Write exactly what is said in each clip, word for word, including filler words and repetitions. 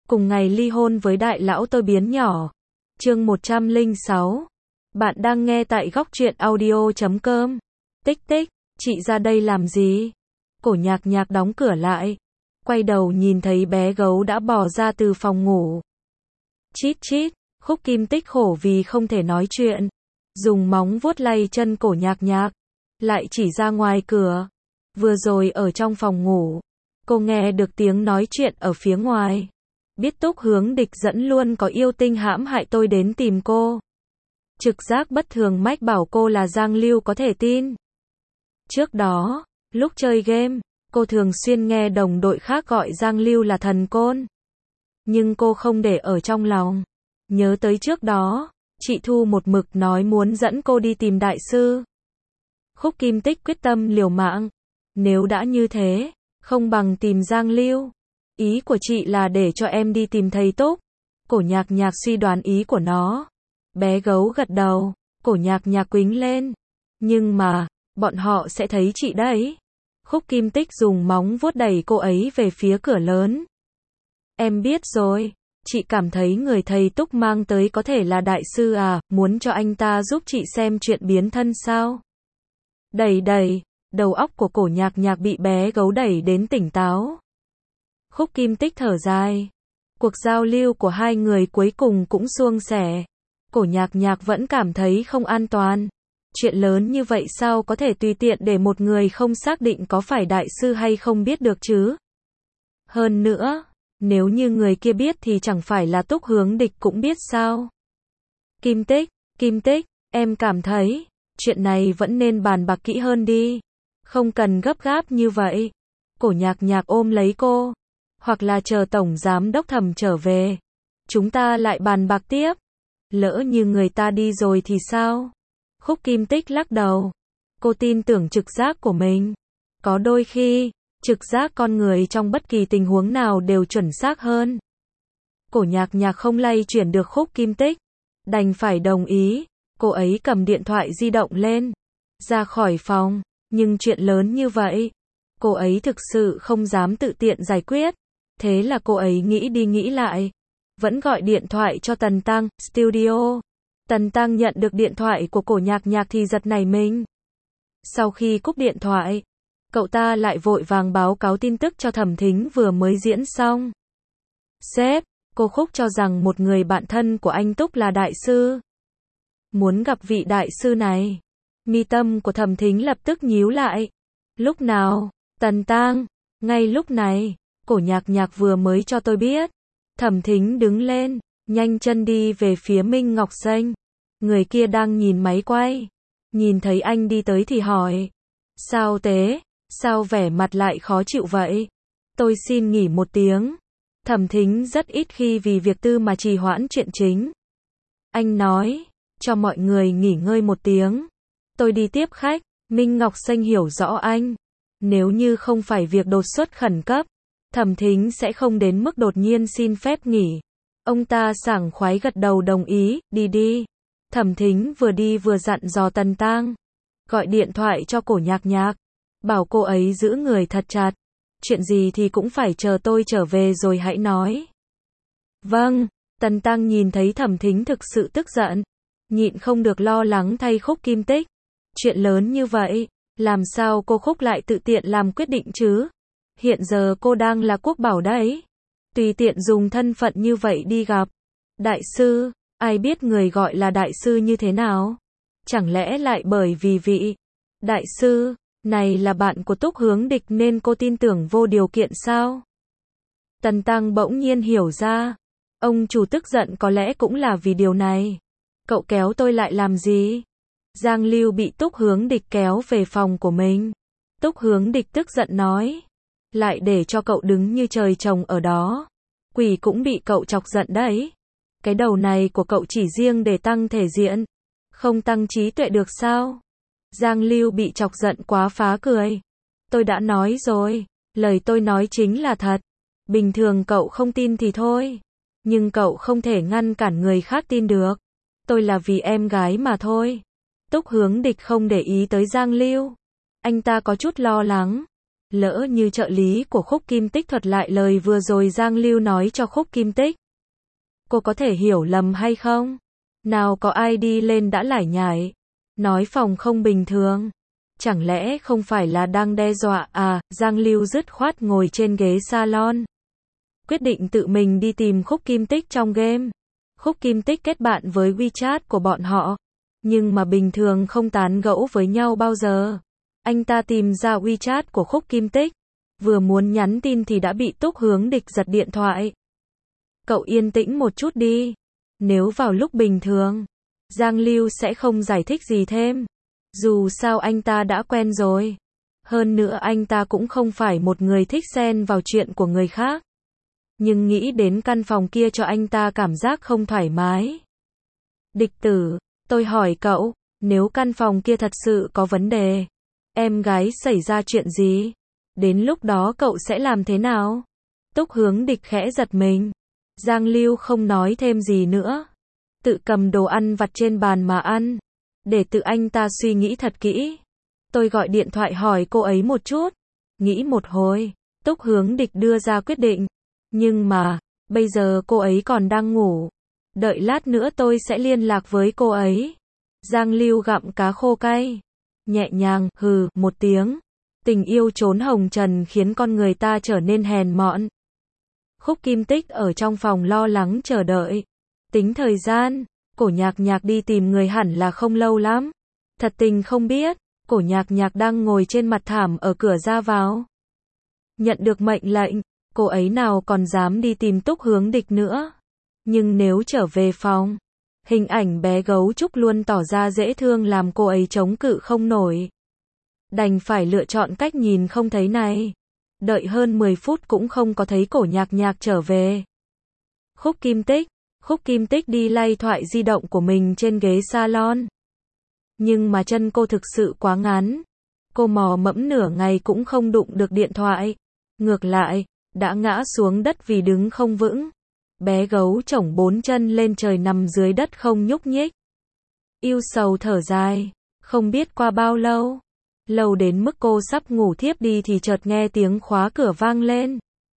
cùng ngày ly hôn với đại lão tôi biến nhỏ. Chương một trăm lẻ sáu. Bạn đang nghe tại góc truyện audio chấm com. Tích tích, chị ra đây làm gì? Cổ Nhạc Nhạc đóng cửa lại, quay đầu nhìn thấy bé gấu đã bò ra từ phòng ngủ. Chít chít, Khúc Kim Tích khổ vì không thể nói chuyện, dùng móng vuốt lay chân Cổ Nhạc Nhạc, lại chỉ ra ngoài cửa. Vừa rồi ở trong phòng ngủ, cô nghe được tiếng nói chuyện ở phía ngoài. Biết Túc Hướng Địch dẫn luôn có yêu tinh hãm hại tôi đến tìm cô. Trực giác bất thường mách bảo cô là Giang Lưu có thể tin. Trước đó, lúc chơi game, cô thường xuyên nghe đồng đội khác gọi Giang Lưu là thần côn. Nhưng cô không để ở trong lòng. Nhớ tới trước đó, chị Thu một mực nói muốn dẫn cô đi tìm đại sư. Khúc Kim Tích quyết tâm liều mạng. Nếu đã như thế, không bằng tìm Giang Lưu. Ý của chị là để cho em đi tìm thầy Túc. Cổ Nhạc Nhạc suy đoán ý của nó. Bé gấu gật đầu, Cổ Nhạc Nhạc quính lên. Nhưng mà, bọn họ sẽ thấy chị đấy. Khúc Kim Tích dùng móng vuốt đẩy cô ấy về phía cửa lớn. Em biết rồi, chị cảm thấy người thầy Túc mang tới có thể là đại sư à, muốn cho anh ta giúp chị xem chuyện biến thân sao? Đẩy đẩy, đầu óc của Cổ Nhạc Nhạc bị bé gấu đẩy đến tỉnh táo. Khúc Kim Tích thở dài. Cuộc giao lưu của hai người cuối cùng cũng suôn sẻ. Cổ Nhạc Nhạc vẫn cảm thấy không an toàn. Chuyện lớn như vậy sao có thể tùy tiện để một người không xác định có phải đại sư hay không biết được chứ? Hơn nữa, nếu như người kia biết thì chẳng phải là Túc Hướng Địch cũng biết sao? Kim Tích, Kim Tích, em cảm thấy, chuyện này vẫn nên bàn bạc kỹ hơn đi. Không cần gấp gáp như vậy. Cổ Nhạc Nhạc ôm lấy cô. Hoặc là chờ Tổng Giám Đốc Thẩm trở về. Chúng ta lại bàn bạc tiếp. Lỡ như người ta đi rồi thì sao? Khúc Kim Tích lắc đầu. Cô tin tưởng trực giác của mình. Có đôi khi, trực giác con người trong bất kỳ tình huống nào đều chuẩn xác hơn. Cổ Nhạc Nhạc không lay chuyển được Khúc Kim Tích. Đành phải đồng ý. Cô ấy cầm điện thoại di động lên. Ra khỏi phòng. Nhưng chuyện lớn như vậy, cô ấy thực sự không dám tự tiện giải quyết. Thế là cô ấy nghĩ đi nghĩ lại. Vẫn gọi điện thoại cho Tần Tăng, studio. Tần Tăng nhận được điện thoại của Cổ Nhạc Nhạc thì giật nảy mình. Sau khi cúp điện thoại, cậu ta lại vội vàng báo cáo tin tức cho Thẩm Thính vừa mới diễn xong. Sếp, cô Khúc cho rằng một người bạn thân của anh Túc là đại sư. Muốn gặp vị đại sư này. Mi tâm của Thẩm Thính lập tức nhíu lại. Lúc nào? Tần Tăng. Ngay lúc này, Cổ Nhạc Nhạc vừa mới cho tôi biết. Thẩm Thính đứng lên, nhanh chân đi về phía Minh Ngọc Xanh. Người kia đang nhìn máy quay. Nhìn thấy anh đi tới thì hỏi. Sao thế? Sao vẻ mặt lại khó chịu vậy? Tôi xin nghỉ một tiếng. Thẩm Thính rất ít khi vì việc tư mà trì hoãn chuyện chính. Anh nói, cho mọi người nghỉ ngơi một tiếng. Tôi đi tiếp khách. Minh Ngọc Xanh hiểu rõ anh. Nếu như không phải việc đột xuất khẩn cấp, Thẩm Thính sẽ không đến mức đột nhiên xin phép nghỉ. Ông ta sảng khoái gật đầu đồng ý, đi đi. Thẩm Thính vừa đi vừa dặn dò Tần Tăng. Gọi điện thoại cho Cổ Nhạc Nhạc. Bảo cô ấy giữ người thật chặt. Chuyện gì thì cũng phải chờ tôi trở về rồi hãy nói. Vâng, Tần Tăng nhìn thấy Thẩm Thính thực sự tức giận. Nhịn không được lo lắng thay Khúc Kim Tích. Chuyện lớn như vậy, làm sao cô Khúc lại tự tiện làm quyết định chứ? Hiện giờ cô đang là quốc bảo đấy. Tùy tiện dùng thân phận như vậy đi gặp đại sư, ai biết người gọi là đại sư như thế nào? Chẳng lẽ lại bởi vì vị đại sư này là bạn của Túc Hướng Địch nên cô tin tưởng vô điều kiện sao? Tần Tăng bỗng nhiên hiểu ra. Ông chủ tức giận có lẽ cũng là vì điều này. Cậu kéo tôi lại làm gì? Giang Lưu bị Túc Hướng Địch kéo về phòng của mình. Túc Hướng Địch tức giận nói. Lại để cho cậu đứng như trời trồng ở đó. Quỷ cũng bị cậu chọc giận đấy. Cái đầu này của cậu chỉ riêng để tăng thể diện. Không tăng trí tuệ được sao? Giang Lưu bị chọc giận quá phá cười. Tôi đã nói rồi. Lời tôi nói chính là thật. Bình thường cậu không tin thì thôi. Nhưng cậu không thể ngăn cản người khác tin được. Tôi là vì em gái mà thôi. Túc Hướng Địch không để ý tới Giang Lưu. Anh ta có chút lo lắng. Lỡ như trợ lý của Khúc Kim Tích thuật lại lời vừa rồi Giang Lưu nói cho Khúc Kim Tích. Cô có thể hiểu lầm hay không? Nào có ai đi lên đã lải nhải, nói phòng không bình thường. Chẳng lẽ không phải là đang đe dọa à? Giang Lưu dứt khoát ngồi trên ghế salon. Quyết định tự mình đi tìm Khúc Kim Tích trong game. Khúc Kim Tích kết bạn với WeChat của bọn họ. Nhưng mà bình thường không tán gẫu với nhau bao giờ. Anh ta tìm ra WeChat của Khúc Kim Tích. Vừa muốn nhắn tin thì đã bị Túc Hướng Địch giật điện thoại. Cậu yên tĩnh một chút đi. Nếu vào lúc bình thường, Giang Lưu sẽ không giải thích gì thêm. Dù sao anh ta đã quen rồi. Hơn nữa anh ta cũng không phải một người thích xen vào chuyện của người khác. Nhưng nghĩ đến căn phòng kia cho anh ta cảm giác không thoải mái. Địch tử, tôi hỏi cậu, nếu căn phòng kia thật sự có vấn đề, em gái xảy ra chuyện gì, đến lúc đó cậu sẽ làm thế nào? Túc Hướng Địch khẽ giật mình. Giang Lưu không nói thêm gì nữa. Tự cầm đồ ăn vặt trên bàn mà ăn. Để tự anh ta suy nghĩ thật kỹ. Tôi gọi điện thoại hỏi cô ấy một chút. Nghĩ một hồi, Túc Hướng Địch đưa ra quyết định. Nhưng mà, bây giờ cô ấy còn đang ngủ. Đợi lát nữa tôi sẽ liên lạc với cô ấy. Giang Lưu gặm cá khô cay. Nhẹ nhàng, hừ, một tiếng. Tình yêu trốn hồng trần khiến con người ta trở nên hèn mọn. Khúc Kim Tích ở trong phòng lo lắng chờ đợi. Tính thời gian, Cổ Nhạc Nhạc đi tìm người hẳn là không lâu lắm. Thật tình không biết, Cổ Nhạc Nhạc đang ngồi trên mặt thảm ở cửa ra vào. Nhận được mệnh lệnh, cô ấy nào còn dám đi tìm Túc Hướng Địch nữa. Nhưng nếu trở về phòng, hình ảnh bé gấu trúc luôn tỏ ra dễ thương làm cô ấy chống cự không nổi. Đành phải lựa chọn cách nhìn không thấy này. Đợi hơn mười phút cũng không có thấy Cổ Nhạc Nhạc trở về. Khúc Kim Tích, Khúc Kim Tích đi lay thoại di động của mình trên ghế salon. Nhưng mà chân cô thực sự quá ngắn. Cô mò mẫm nửa ngày cũng không đụng được điện thoại. Ngược lại, đã ngã xuống đất vì đứng không vững. Bé gấu chổng bốn chân lên trời nằm dưới đất không nhúc nhích. Yêu sầu thở dài, không biết qua bao lâu. Lâu đến mức cô sắp ngủ thiếp đi thì chợt nghe tiếng khóa cửa vang lên.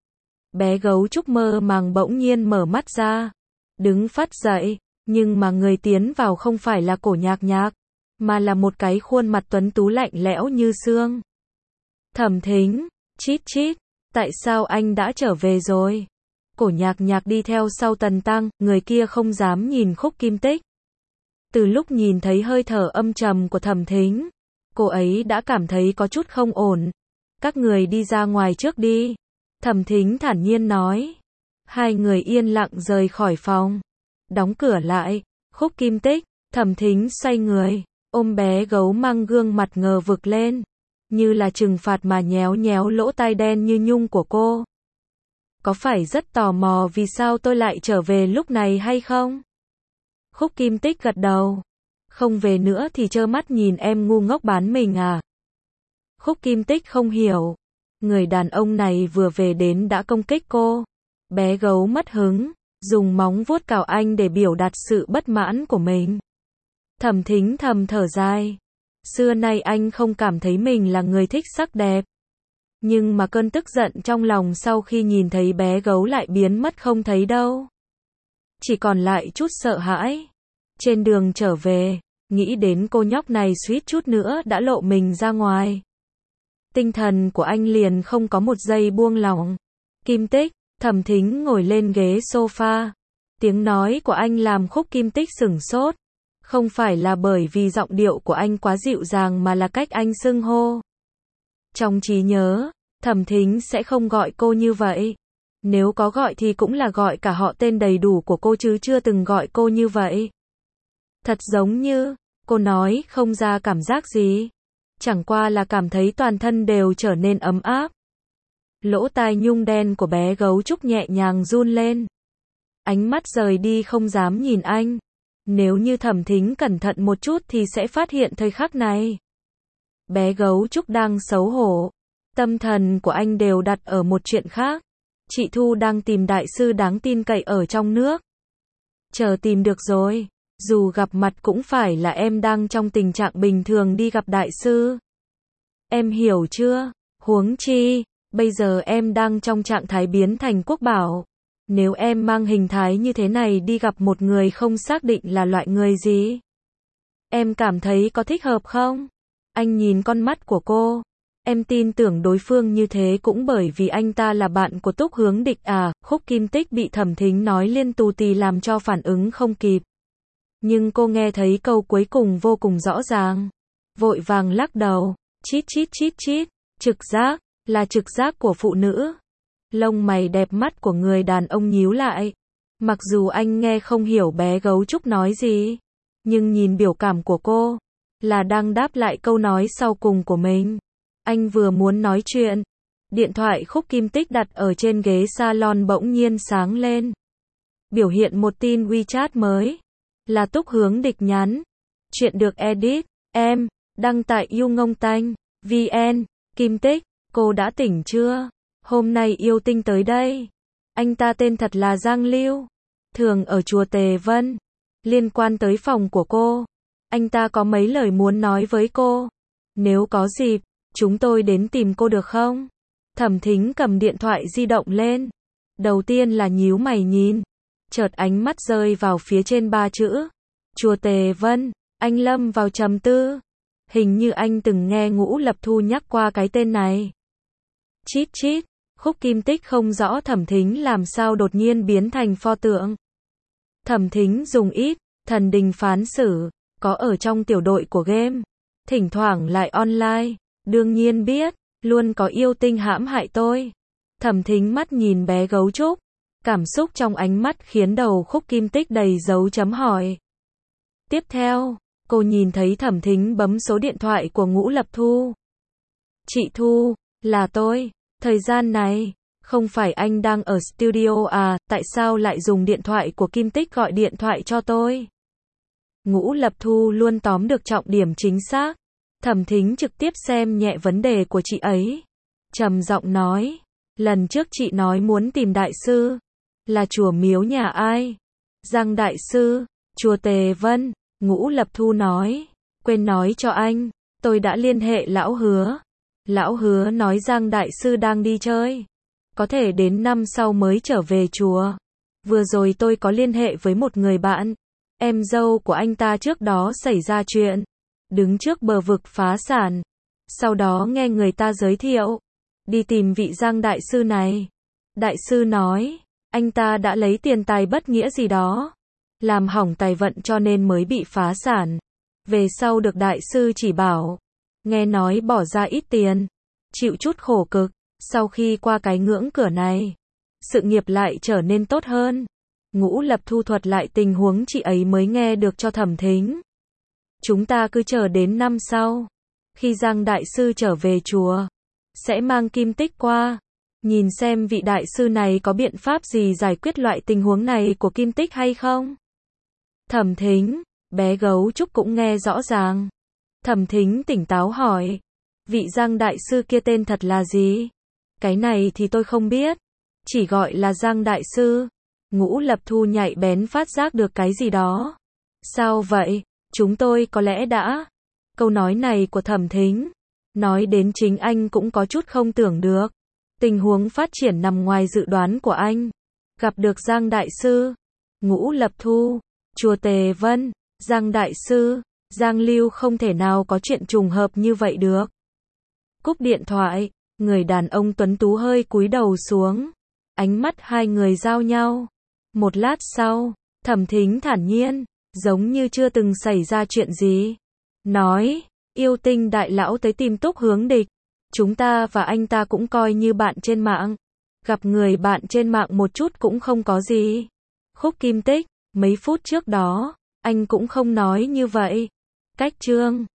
Bé gấu trúc mơ màng bỗng nhiên mở mắt ra. Đứng phắt dậy, nhưng mà người tiến vào không phải là Cổ Nhạc Nhạc, mà là một cái khuôn mặt tuấn tú lạnh lẽo như xương. Thẩm Thính, chít chít, tại sao anh đã trở về rồi? Cổ Nhạc Nhạc đi theo sau Tần Tăng, người kia không dám nhìn Khúc Kim Tích. Từ lúc nhìn thấy hơi thở âm trầm của Thẩm Thính, cô ấy đã cảm thấy có chút không ổn. Các người đi ra ngoài trước đi. Thẩm Thính thản nhiên nói. Hai người yên lặng rời khỏi phòng. Đóng cửa lại. Khúc Kim Tích, Thẩm Thính xoay người, ôm bé gấu mang gương mặt ngờ vực lên. Như là trừng phạt mà nhéo nhéo lỗ tai đen như nhung của cô. Có phải rất tò mò vì sao tôi lại trở về lúc này hay không? Khúc Kim Tích gật đầu. Không về nữa thì trơ mắt nhìn em ngu ngốc bán mình à? Khúc Kim Tích không hiểu. Người đàn ông này vừa về đến đã công kích cô. Bé gấu mất hứng, dùng móng vuốt cào anh để biểu đạt sự bất mãn của mình. Thẩm Thính thầm thở dài. Xưa nay anh không cảm thấy mình là người thích sắc đẹp. Nhưng mà cơn tức giận trong lòng sau khi nhìn thấy bé gấu lại biến mất không thấy đâu. Chỉ còn lại chút sợ hãi. Trên đường trở về, nghĩ đến cô nhóc này suýt chút nữa đã lộ mình ra ngoài. Tinh thần của anh liền không có một giây buông lỏng. Kim Tích, Thẩm Thính ngồi lên ghế sofa. Tiếng nói của anh làm Khúc Kim Tích sửng sốt. Không phải là bởi vì giọng điệu của anh quá dịu dàng mà là cách anh xưng hô. Trong trí nhớ, Thẩm Thính sẽ không gọi cô như vậy. Nếu có gọi thì cũng là gọi cả họ tên đầy đủ của cô chứ chưa từng gọi cô như vậy. Thật giống như, cô nói không ra cảm giác gì. Chẳng qua là cảm thấy toàn thân đều trở nên ấm áp. Lỗ tai nhung đen của bé gấu trúc nhẹ nhàng run lên. Ánh mắt rời đi không dám nhìn anh. Nếu như Thẩm Thính cẩn thận một chút thì sẽ phát hiện thời khắc này. Bé gấu trúc đang xấu hổ. Tâm thần của anh đều đặt ở một chuyện khác. Chị Thu đang tìm đại sư đáng tin cậy ở trong nước. Chờ tìm được rồi. Dù gặp mặt cũng phải là em đang trong tình trạng bình thường đi gặp đại sư. Em hiểu chưa? Huống chi, bây giờ em đang trong trạng thái biến thành quốc bảo. Nếu em mang hình thái như thế này đi gặp một người không xác định là loại người gì, em cảm thấy có thích hợp không? Anh nhìn con mắt của cô. Em tin tưởng đối phương như thế cũng bởi vì anh ta là bạn của Túc Hướng Địch à. Khúc Kim Tích bị Thẩm Thính nói liên tù tì làm cho phản ứng không kịp. Nhưng cô nghe thấy câu cuối cùng vô cùng rõ ràng. Vội vàng lắc đầu. Chít chít chít chít. Trực giác, là trực giác của phụ nữ. Lông mày đẹp mắt của người đàn ông nhíu lại. Mặc dù anh nghe không hiểu bé gấu trúc nói gì, nhưng nhìn biểu cảm của cô, là đang đáp lại câu nói sau cùng của mình. Anh vừa muốn nói chuyện, điện thoại Khúc Kim Tích đặt ở trên ghế salon bỗng nhiên sáng lên. Biểu hiện một tin WeChat mới. Là Túc Hướng Địch nhắn. Chuyện được edit, em, đăng tại yêu ngông tanh, vn. Kim Tích, cô đã tỉnh chưa? Hôm nay yêu tinh tới đây. Anh ta tên thật là Giang Lưu. Thường ở chùa Tề Vân. Liên quan tới phòng của cô, anh ta có mấy lời muốn nói với cô. Nếu có dịp, chúng tôi đến tìm cô được không? Thẩm Thính cầm điện thoại di động lên. Đầu tiên là nhíu mày nhìn. Chợt ánh mắt rơi vào phía trên ba chữ. Chùa Tề Vân. Anh lâm vào trầm tư. Hình như anh từng nghe Ngũ Lập Thu nhắc qua cái tên này. Chít chít. Khúc Kim Tích không rõ Thẩm Thính làm sao đột nhiên biến thành pho tượng. Thẩm Thính dùng ít, thần đình phán xử, có ở trong tiểu đội của game. Thỉnh thoảng lại online, đương nhiên biết, luôn có yêu tinh hãm hại tôi. Thẩm Thính mắt nhìn bé gấu trúc, cảm xúc trong ánh mắt khiến đầu Khúc Kim Tích đầy dấu chấm hỏi. Tiếp theo, cô nhìn thấy Thẩm Thính bấm số điện thoại của Ngũ Lập Thu. Chị Thu, là tôi, thời gian này, không phải anh đang ở studio à, tại sao lại dùng điện thoại của Kim Tích gọi điện thoại cho tôi? Ngũ Lập Thu luôn tóm được trọng điểm chính xác. Thẩm Thính trực tiếp xem nhẹ vấn đề của chị ấy. Trầm giọng nói, lần trước chị nói muốn tìm đại sư, là chùa miếu nhà ai? Giang đại sư, chùa Tề Vân. Ngũ Lập Thu nói, quên nói cho anh, tôi đã liên hệ lão Hứa. Lão Hứa nói Giang đại sư đang đi chơi, có thể đến năm sau mới trở về chùa. Vừa rồi tôi có liên hệ với một người bạn, em dâu của anh ta trước đó xảy ra chuyện, đứng trước bờ vực phá sản. Sau đó nghe người ta giới thiệu, đi tìm vị Giang đại sư này. Đại sư nói, anh ta đã lấy tiền tài bất nghĩa gì đó, làm hỏng tài vận cho nên mới bị phá sản. Về sau được đại sư chỉ bảo, nghe nói bỏ ra ít tiền, chịu chút khổ cực, sau khi qua cái ngưỡng cửa này, sự nghiệp lại trở nên tốt hơn. Ngũ Lập Thu thuật lại tình huống chị ấy mới nghe được cho Thẩm Thính. Chúng ta cứ chờ đến năm sau, khi Giang đại sư trở về chùa, sẽ mang Kim Tích qua, nhìn xem vị đại sư này có biện pháp gì giải quyết loại tình huống này của Kim Tích hay không. Thẩm Thính, bé gấu trúc cũng nghe rõ ràng. Thẩm Thính tỉnh táo hỏi, vị Giang đại sư kia tên thật là gì? Cái này thì tôi không biết, chỉ gọi là Giang đại sư. Ngũ Lập Thu nhạy bén phát giác được cái gì đó. Sao vậy? Chúng tôi có lẽ đã. Câu nói này của Thẩm Thính, nói đến chính anh cũng có chút không tưởng được. Tình huống phát triển nằm ngoài dự đoán của anh. Gặp được Giang đại sư, Ngũ Lập Thu, chùa Tề Vân, Giang đại sư, Giang Lưu không thể nào có chuyện trùng hợp như vậy được. Cúp điện thoại, người đàn ông tuấn tú hơi cúi đầu xuống. Ánh mắt hai người giao nhau. Một lát sau, Thẩm Thính thản nhiên, giống như chưa từng xảy ra chuyện gì. Nói, yêu tinh đại lão tới tìm Túc Hướng Địch. Chúng ta và anh ta cũng coi như bạn trên mạng. Gặp người bạn trên mạng một chút cũng không có gì. Khúc Kim Tích, mấy phút trước đó, anh cũng không nói như vậy. Cách chương